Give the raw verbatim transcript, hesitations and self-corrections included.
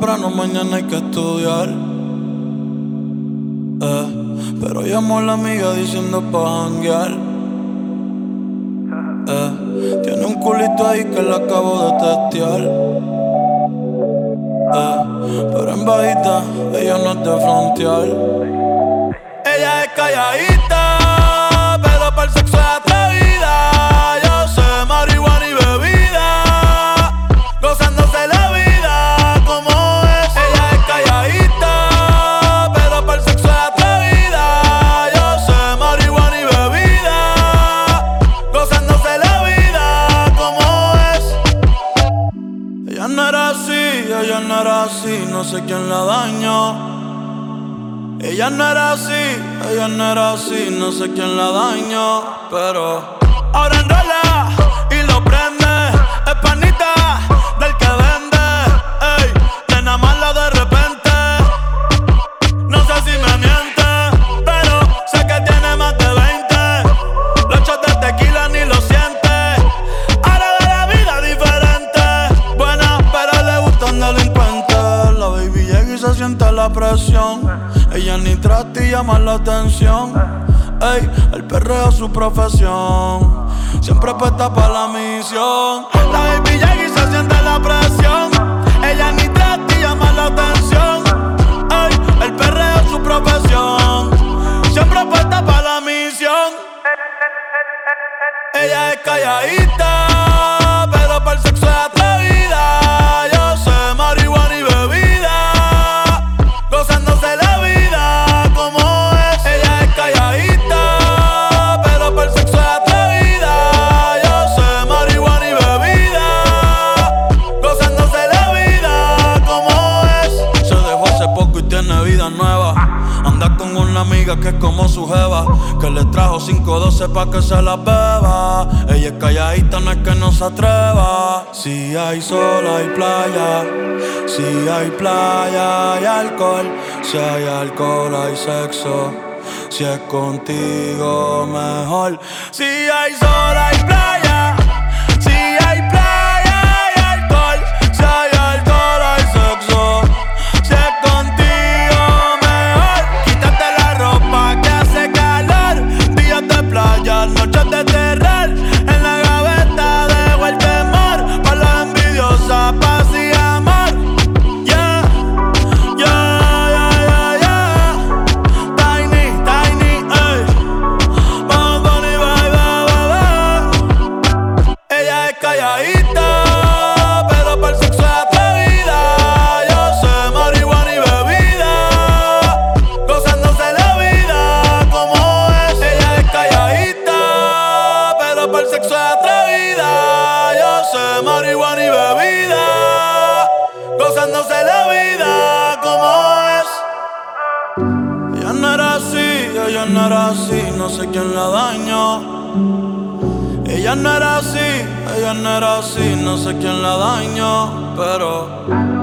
temprano, mañana hay que estudiar. Eh, pero llamó a la amiga diciendo pa' janguear. Eh, tiene un culito ahí que la acabo de testear. Eh, pero en bajita, ella no es de frontear. Ella es calladita, pero para el sexo es atrevida. Yo sé marihuana y bebida, gozándose la vida como es. Ella es calladita, pero para el sexo es atrevida. Yo sé marihuana y bebida, gozándose la vida como es. Ella no era así, ella no era así, no sé quién la dañó. Ella no era así, ella no era así, no sé quién la dañó. Pero ahora enrola y lo prende, es panita del que vende. Ey, nena mala de repente, no sé si me miente, pero sé que tiene más de veinte. Los shots de tequila ni lo siente. Ahora de la vida diferente, buena pero le gustan delincuentes. La baby llega y se siente la presión. Ella ni trata y llama la atención. Ey, el perreo es su profesión. Siempre puesta pa' la misión. La baby llega y se siente la presión. Ella ni trata y llama la atención. Ey, el perreo es su profesión. Siempre puesta pa' la misión. Ella es calladita, pero para el sexo es atrevida. Yo sé marihuana y bebida, gozándose la vida como es. Ella es calladita, pero para el sexo es atrevida. Yo sé marihuana y bebida, gozándose la vida como es. Se dejó hace poco y tiene vida nueva. Anda con una amiga que es como su jeva, que le trajo cinco doce pa' que se la beba. Ella es calladita, no es que no se atreva. Si hay sol hay playa, si hay playa hay alcohol, si hay alcohol hay sexo, si es contigo mejor. Si hay sol hay playa, si hay playa hay alcohol, si hay alcohol hay sexo, si es contigo mejor. Quítate la ropa que hace calor, días de playa, noches de terror. En la gaveta dejo el temor, pa' la envidiosa, paz y amor. Yeah, yeah, yeah, yeah, yeah. Tiny, tiny, ey. Vamos, Bunny, bye, bye, bye, bye. Ella es calladita, pero para el sexo es atrevida. Yo sé marihuana y bebida, gozándose la vida como es. Ella es calladita, pero para el sexo es atrevida. Yo sé marihuana y bebida, gozándose la vida como es. Ella no era así, ella no era así, no sé quién la dañó. Ella no era así, ella no era así, no sé quién la dañó. Pero